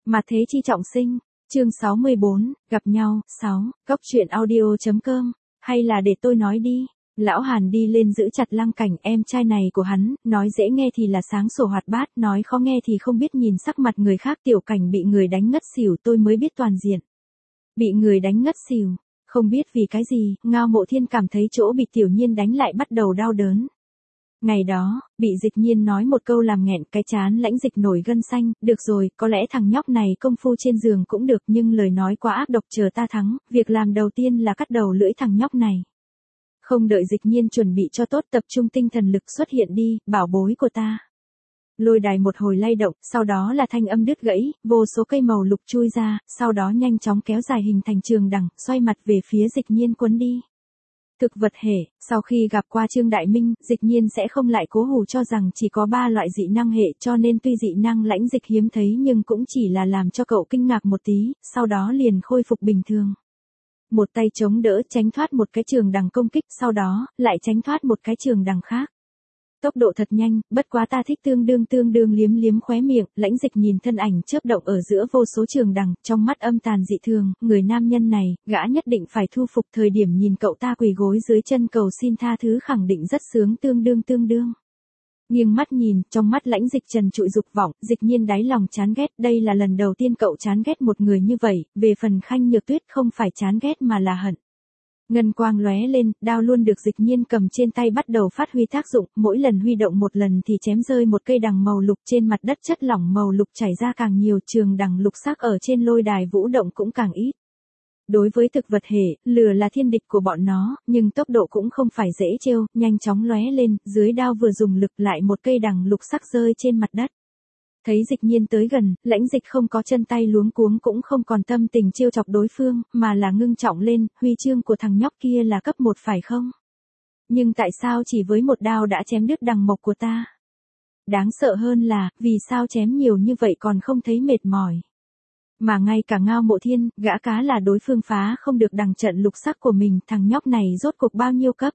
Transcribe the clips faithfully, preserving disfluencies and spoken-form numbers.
Mà thế chi trọng sinh, chương sáu mươi bốn, gặp nhau, sáu, cốc truyện audio.com, hay là để tôi nói đi. Lão Hàn đi lên giữ chặt Lăng Cảnh, em trai này của hắn, nói dễ nghe thì là sáng sủa hoạt bát, nói khó nghe thì không biết nhìn sắc mặt người khác. Tiểu Cảnh bị người đánh ngất xỉu, tôi mới biết toàn diện. Bị người đánh ngất xỉu, không biết vì cái gì, Ngao Mộ Thiên cảm thấy chỗ bị Tiểu Nhiên đánh lại bắt đầu đau đớn. Ngày đó, bị Dịch Nhiên nói một câu làm nghẹn cái chán Lãnh Dịch nổi gân xanh. Được rồi, có lẽ thằng nhóc này công phu trên giường cũng được, nhưng lời nói quá ác độc. Chờ ta thắng, việc làm đầu tiên là cắt đầu lưỡi thằng nhóc này. Không đợi Dịch Nhiên chuẩn bị cho tốt, tập trung tinh thần lực xuất hiện đi, bảo bối của ta. Lôi đài một hồi lay động, sau đó là thanh âm đứt gãy, vô số cây màu lục chui ra, sau đó nhanh chóng kéo dài hình thành trường đằng, xoay mặt về phía Dịch Nhiên quấn đi. Thực vật hệ, sau khi gặp qua Trương Đại Minh, Dịch Nhiên sẽ không lại cố hù cho rằng chỉ có ba loại dị năng hệ, cho nên tuy dị năng Lãnh Dịch hiếm thấy nhưng cũng chỉ là làm cho cậu kinh ngạc một tí, sau đó liền khôi phục bình thường. Một tay chống đỡ tránh thoát một cái trường đằng công kích, sau đó lại tránh thoát một cái trường đằng khác. Tốc độ thật nhanh, bất quá ta thích tương đương tương đương liếm liếm khóe miệng. Lãnh Dịch nhìn thân ảnh chớp động ở giữa vô số trường đằng, trong mắt âm tàn dị thường. Người nam nhân này, gã nhất định phải thu phục. Thời điểm nhìn cậu ta quỳ gối dưới chân cầu xin tha thứ khẳng định rất sướng tương đương tương đương. Nghiêng mắt nhìn, trong mắt Lãnh Dịch trần trụi dục vọng. Dịch Nhiên đáy lòng chán ghét, đây là lần đầu tiên cậu chán ghét một người như vậy. Về phần Khanh Nhược Tuyết không phải chán ghét mà là hận. Ngân quang lóe lên, đao luôn được Dịch Nhiên cầm trên tay bắt đầu phát huy tác dụng, mỗi lần huy động một lần thì chém rơi một cây đằng màu lục. Trên mặt đất chất lỏng màu lục chảy ra càng nhiều, trường đằng lục sắc ở trên lôi đài vũ động cũng càng ít. Đối với thực vật hệ, lửa là thiên địch của bọn nó, nhưng tốc độ cũng không phải dễ trêu, nhanh chóng lóe lên, dưới đao vừa dùng lực lại một cây đằng lục sắc rơi trên mặt đất. Thấy Dịch Nhiên tới gần, Lãnh Dịch không có chân tay luống cuống cũng không còn tâm tình trêu chọc đối phương, mà là ngưng trọng lên, huy chương của thằng nhóc kia là cấp một phải không? Nhưng tại sao chỉ với một đao đã chém đứt đằng mộc của ta? Đáng sợ hơn là, vì sao chém nhiều như vậy còn không thấy mệt mỏi? Mà ngay cả Ngao Mộ Thiên, gã cá là đối phương phá không được đằng trận lục sắc của mình, thằng nhóc này rốt cuộc bao nhiêu cấp?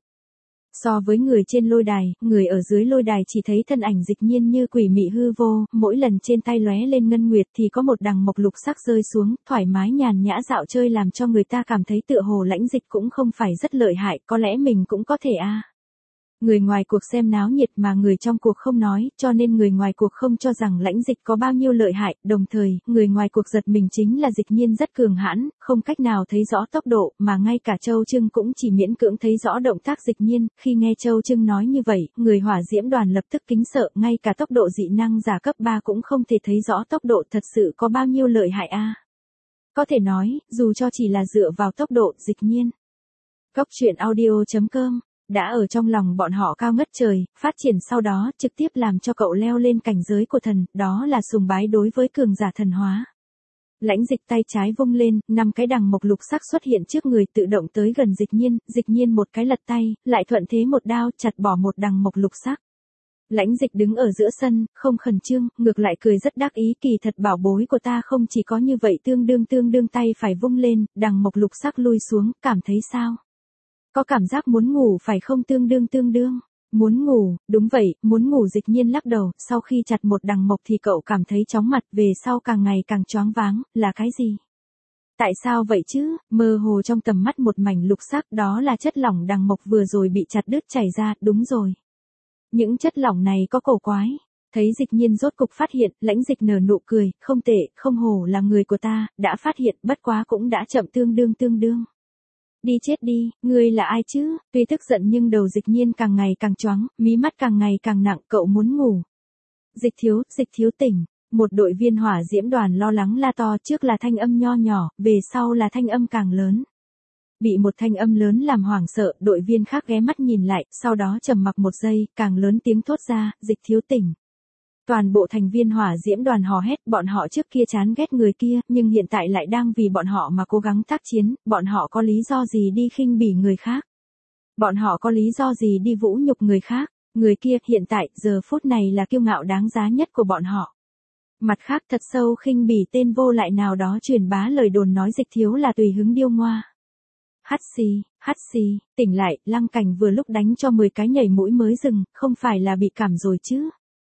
So với người trên lôi đài, người ở dưới lôi đài chỉ thấy thân ảnh Dịch Nhiên như quỷ mị hư vô, mỗi lần trên tay lóe lên ngân nguyệt thì có một đằng mộc lục sắc rơi xuống, thoải mái nhàn nhã dạo chơi làm cho người ta cảm thấy tựa hồ Lãnh Dịch cũng không phải rất lợi hại, có lẽ mình cũng có thể a. À. Người ngoài cuộc xem náo nhiệt mà người trong cuộc không nói, cho nên người ngoài cuộc không cho rằng Lãnh Dịch có bao nhiêu lợi hại, đồng thời, người ngoài cuộc giật mình chính là Dịch Nhiên rất cường hãn, không cách nào thấy rõ tốc độ, mà ngay cả Châu Trưng cũng chỉ miễn cưỡng thấy rõ động tác Dịch Nhiên. Khi nghe Châu Trưng nói như vậy, người hỏa diễm đoàn lập tức kính sợ, ngay cả tốc độ dị năng giả cấp ba cũng không thể thấy rõ tốc độ thật sự có bao nhiêu lợi hại a. À. Có thể nói, dù cho chỉ là dựa vào tốc độ, Dịch Nhiên. Cốc truyện audio.com đã ở trong lòng bọn họ cao ngất trời, phát triển sau đó trực tiếp làm cho cậu leo lên cảnh giới của thần, đó là sùng bái đối với cường giả thần hóa. Lãnh Dịch tay trái vung lên, năm cái đằng mộc lục sắc xuất hiện trước người tự động tới gần Dịch Nhiên, Dịch Nhiên một cái lật tay, lại thuận thế một đao chặt bỏ một đằng mộc lục sắc. Lãnh Dịch đứng ở giữa sân, không khẩn trương, ngược lại cười rất đắc ý, kỳ thật bảo bối của ta không chỉ có như vậy, tương đương tương đương tay phải vung lên, đằng mộc lục sắc lui xuống, cảm thấy sao? Có cảm giác muốn ngủ phải không? Tương đương tương đương. Muốn ngủ, đúng vậy, muốn ngủ. Dịch Nhiên lắc đầu, sau khi chặt một đằng mộc thì cậu cảm thấy chóng mặt, về sau càng ngày càng choáng váng, là cái gì? Tại sao vậy chứ? Mơ hồ trong tầm mắt một mảnh lục sắc, đó là chất lỏng đằng mộc vừa rồi bị chặt đứt chảy ra, đúng rồi. Những chất lỏng này có cổ quái. Thấy Dịch Nhiên rốt cục phát hiện, Lãnh Dịch nở nụ cười, không tệ, không hổ là người của ta, đã phát hiện, bất quá cũng đã chậm tương đương tương đương. Đi chết đi, ngươi là ai chứ? Tuy tức giận nhưng đầu Dịch Nhiên càng ngày càng choáng, mí mắt càng ngày càng nặng, cậu muốn ngủ. Dịch thiếu, Dịch thiếu tỉnh. Một đội viên hỏa diễm đoàn lo lắng la to, trước là thanh âm nho nhỏ, về sau là thanh âm càng lớn. Bị một thanh âm lớn làm hoảng sợ, đội viên khác ghé mắt nhìn lại, sau đó trầm mặc một giây, càng lớn tiếng thốt ra, Dịch thiếu tỉnh. Toàn bộ thành viên hỏa diễm đoàn hò hét, bọn họ trước kia chán ghét người kia, nhưng hiện tại lại đang vì bọn họ mà cố gắng tác chiến, bọn họ có lý do gì đi khinh bỉ người khác? Bọn họ có lý do gì đi vũ nhục người khác? Người kia, hiện tại, giờ phút này là kiêu ngạo đáng giá nhất của bọn họ. Mặt khác thật sâu khinh bỉ tên vô lại nào đó truyền bá lời đồn nói Dịch thiếu là tùy hứng điêu ngoa. Hắt xì, hắt xì, tỉnh lại, Lăng Cảnh vừa lúc đánh cho mười cái nhảy mũi mới dừng, không phải là bị cảm rồi chứ?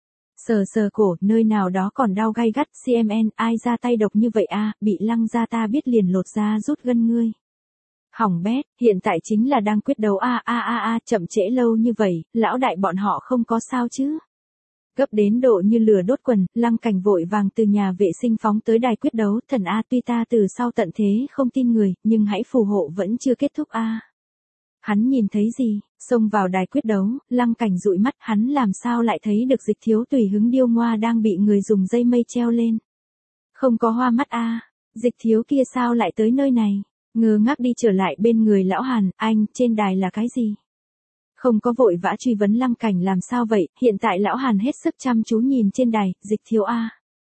Sờ sờ cổ, nơi nào đó còn đau gay gắt, xê em en, ai ra tay độc như vậy a, bị Lăng gia ta biết liền lột da rút gân ngươi. Hỏng bét, hiện tại chính là đang quyết đấu a a a a, chậm trễ lâu như vậy, lão đại bọn họ không có sao chứ? Gấp đến độ như lửa đốt quần, Lăng Cảnh vội vàng từ nhà vệ sinh phóng tới đài quyết đấu, thần a, tuy ta từ sau tận thế không tin người, nhưng hãy phù hộ vẫn chưa kết thúc a. Hắn nhìn thấy gì? Xông vào đài quyết đấu, Lăng Cảnh dụi mắt, hắn làm sao lại thấy được Dịch Thiếu tùy hứng điêu ngoa đang bị người dùng dây mây treo lên. Không có hoa mắt a, Dịch Thiếu kia sao lại tới nơi này? Ngơ ngác đi trở lại bên người lão Hàn, anh, trên đài là cái gì? Không có vội vã truy vấn Lăng Cảnh làm sao vậy, hiện tại lão Hàn hết sức chăm chú nhìn trên đài, Dịch Thiếu a.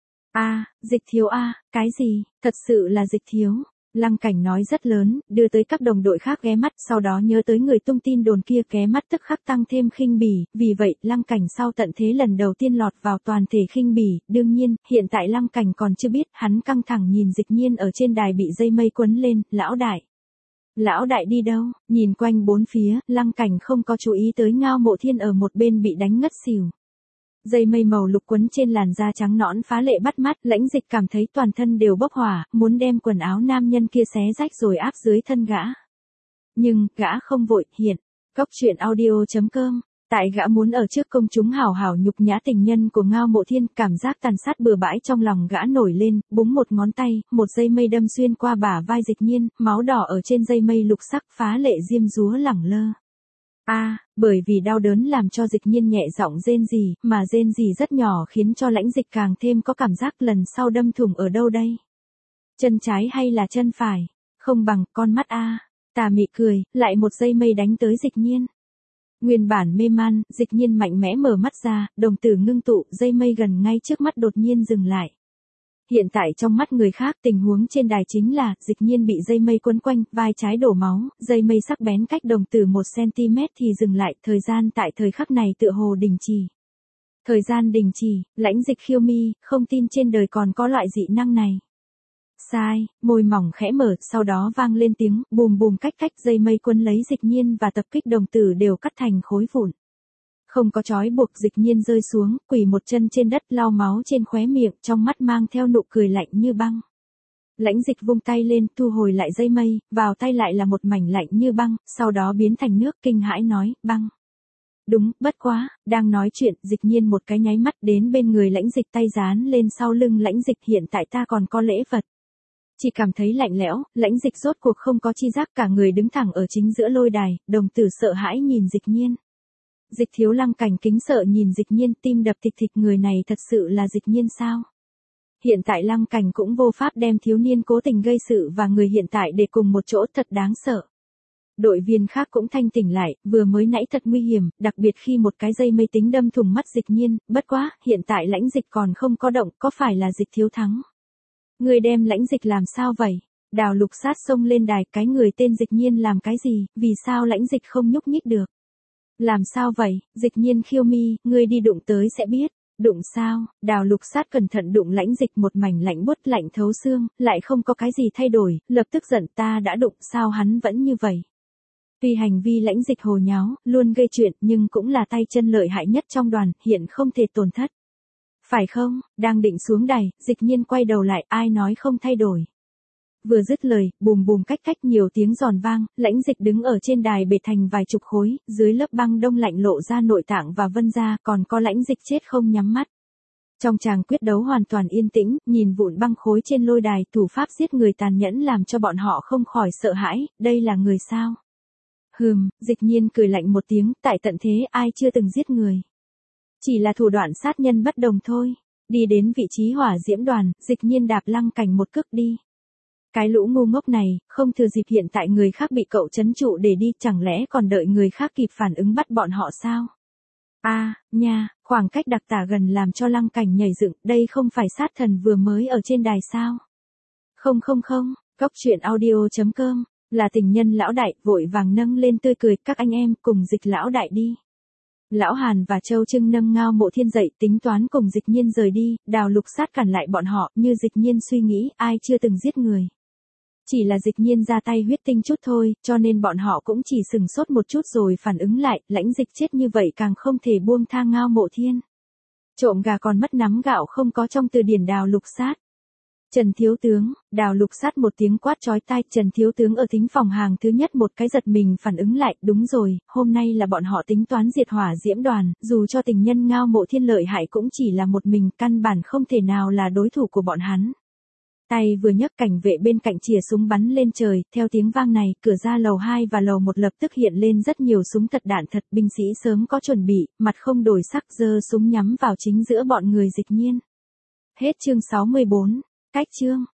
A, Dịch Thiếu a, cái gì? Thật sự là Dịch Thiếu. Lăng Cảnh nói rất lớn, đưa tới các đồng đội khác ghé mắt, sau đó nhớ tới người tung tin đồn kia ghé mắt tức khắc tăng thêm khinh bỉ, vì vậy, Lăng Cảnh sau tận thế lần đầu tiên lọt vào toàn thể khinh bỉ, đương nhiên, hiện tại Lăng Cảnh còn chưa biết, hắn căng thẳng nhìn Dịch Nhiên ở trên đài bị dây mây quấn lên, lão đại. Lão đại đi đâu? Nhìn quanh bốn phía, Lăng Cảnh không có chú ý tới Ngao Mộ Thiên ở một bên bị đánh ngất xỉu. Dây mây màu lục quấn trên làn da trắng nõn phá lệ bắt mắt, Lãnh Dịch cảm thấy toàn thân đều bốc hỏa, muốn đem quần áo nam nhân kia xé rách rồi áp dưới thân gã. Nhưng, gã không vội, hiện. Cốc truyện audio chấm com. Tại gã muốn ở trước công chúng hào hào nhục nhã tình nhân của Ngao Mộ Thiên, cảm giác tàn sát bừa bãi trong lòng gã nổi lên, búng một ngón tay, một dây mây đâm xuyên qua bả vai Dịch Nhiên, máu đỏ ở trên dây mây lục sắc phá lệ diêm dúa lẳng lơ. A, à, bởi vì đau đớn làm cho Dịch Nhiên nhẹ giọng rên rỉ, mà rên rỉ rất nhỏ khiến cho Lãnh Dịch càng thêm có cảm giác lần sau đâm thủng ở đâu đây? Chân trái hay là chân phải? Không bằng con mắt a. À. Tà mị cười, lại một dây mây đánh tới Dịch Nhiên. Nguyên bản mê man, Dịch Nhiên mạnh mẽ mở mắt ra, đồng tử ngưng tụ, dây mây gần ngay trước mắt đột nhiên dừng lại. Hiện tại trong mắt người khác tình huống trên đài chính là, Dịch Nhiên bị dây mây quấn quanh, vai trái đổ máu, dây mây sắc bén cách đồng tử một xăng-ti-mét thì dừng lại, thời gian tại thời khắc này tựa hồ đình chỉ. Thời gian đình chỉ, Lãnh Dịch khiêu mi, không tin trên đời còn có loại dị năng này. Sai, môi mỏng khẽ mở, sau đó vang lên tiếng, bùm bùm cách cách dây mây quấn lấy Dịch Nhiên và tập kích đồng tử đều cắt thành khối vụn. Không có trói buộc, Dịch Nhiên rơi xuống, quỳ một chân trên đất lau máu trên khóe miệng, trong mắt mang theo nụ cười lạnh như băng. Lãnh Dịch vung tay lên, thu hồi lại dây mây, vào tay lại là một mảnh lạnh như băng, sau đó biến thành nước, kinh hãi nói, băng. Đúng, bất quá, đang nói chuyện, Dịch Nhiên một cái nháy mắt đến bên người Lãnh Dịch, tay dán lên sau lưng Lãnh Dịch, hiện tại ta còn có lễ vật. Chỉ cảm thấy lạnh lẽo, Lãnh Dịch rốt cuộc không có chi giác, cả người đứng thẳng ở chính giữa lôi đài, đồng tử sợ hãi nhìn Dịch Nhiên. Dịch Thiếu Lăng Cảnh kính sợ nhìn Dịch Nhiên, tim đập thịch thịch, người này thật sự là Dịch Nhiên sao? Hiện tại Lăng Cảnh cũng vô pháp đem thiếu niên cố tình gây sự và người hiện tại để cùng một chỗ, thật đáng sợ. Đội viên khác cũng thanh tỉnh lại, vừa mới nãy thật nguy hiểm, đặc biệt khi một cái dây mây tính đâm thủng mắt Dịch Nhiên, bất quá, hiện tại Lãnh Dịch còn không có động, có phải là Dịch Thiếu thắng? Người đem Lãnh Dịch làm sao vậy? Đào Lục Sát xông lên đài, cái người tên Dịch Nhiên làm cái gì, vì sao Lãnh Dịch không nhúc nhích được? Làm sao vậy? Dịch Nhiên khiêu mi, ngươi đi đụng tới sẽ biết. Đụng sao? Đào Lục Sát cẩn thận đụng Lãnh Dịch, một mảnh lạnh buốt lạnh thấu xương, lại không có cái gì thay đổi, lập tức giận, ta đã đụng, sao hắn vẫn như vậy? Tuy hành vi Lãnh Dịch hồ nháo, luôn gây chuyện, nhưng cũng là tay chân lợi hại nhất trong đoàn, hiện không thể tổn thất. Phải không? Đang định xuống đài, Dịch Nhiên quay đầu lại, ai nói không thay đổi. Vừa dứt lời, bùm bùm cách cách nhiều tiếng giòn vang, Lãnh Dịch đứng ở trên đài bệt thành vài chục khối, dưới lớp băng đông lạnh lộ ra nội tạng và vân da, còn có Lãnh Dịch chết không nhắm mắt. Trong tràng quyết đấu hoàn toàn yên tĩnh, nhìn vụn băng khối trên lôi đài, thủ pháp giết người tàn nhẫn làm cho bọn họ không khỏi sợ hãi, đây là người sao? Hừm, Dịch Nhiên cười lạnh một tiếng, tại tận thế ai chưa từng giết người. Chỉ là thủ đoạn sát nhân bất đồng thôi. Đi đến vị trí hỏa diễm đoàn, Dịch Nhiên đạp Lăng Cảnh một cước đi. Cái lũ ngu ngốc này, không thừa dịp hiện tại người khác bị cậu trấn trụ để đi, chẳng lẽ còn đợi người khác kịp phản ứng bắt bọn họ sao? A, à, nha, khoảng cách đặc tả gần làm cho Lăng Cảnh nhảy dựng, đây không phải sát thần vừa mới ở trên đài sao? Không không không, cốc truyện audio chấm com, là tình nhân lão đại, vội vàng nâng lên tươi cười, các anh em, cùng Dịch lão đại đi. Lão Hàn và Châu Trưng nâng Ngao Mộ Thiên dậy, tính toán cùng Dịch Nhiên rời đi, Đào Lục Sát cản lại bọn họ, như Dịch Nhiên suy nghĩ, ai chưa từng giết người. Chỉ là Dịch Nhiên ra tay huyết tinh chút thôi, cho nên bọn họ cũng chỉ sừng sốt một chút rồi phản ứng lại, Lãnh Dịch chết như vậy càng không thể buông tha Ngao Mộ Thiên. Trộm gà còn mất nắm gạo không có trong từ điển Đào Lục Sát. Trần thiếu tướng, Đào Lục Sát một tiếng quát chói tai, Trần thiếu tướng ở thính phòng hàng thứ nhất một cái giật mình phản ứng lại, đúng rồi, hôm nay là bọn họ tính toán diệt hỏa diễm đoàn, dù cho tình nhân Ngao Mộ Thiên lợi hại cũng chỉ là một mình, căn bản không thể nào là đối thủ của bọn hắn. Tay vừa nhấc, cảnh vệ bên cạnh chìa súng bắn lên trời, theo tiếng vang này, cửa ra lầu hai và lầu một lập tức hiện lên rất nhiều súng thật đạn thật, binh sĩ sớm có chuẩn bị, mặt không đổi sắc giơ súng nhắm vào chính giữa bọn người Dịch Nhiên. Hết chương sáu mươi bốn, cách chương.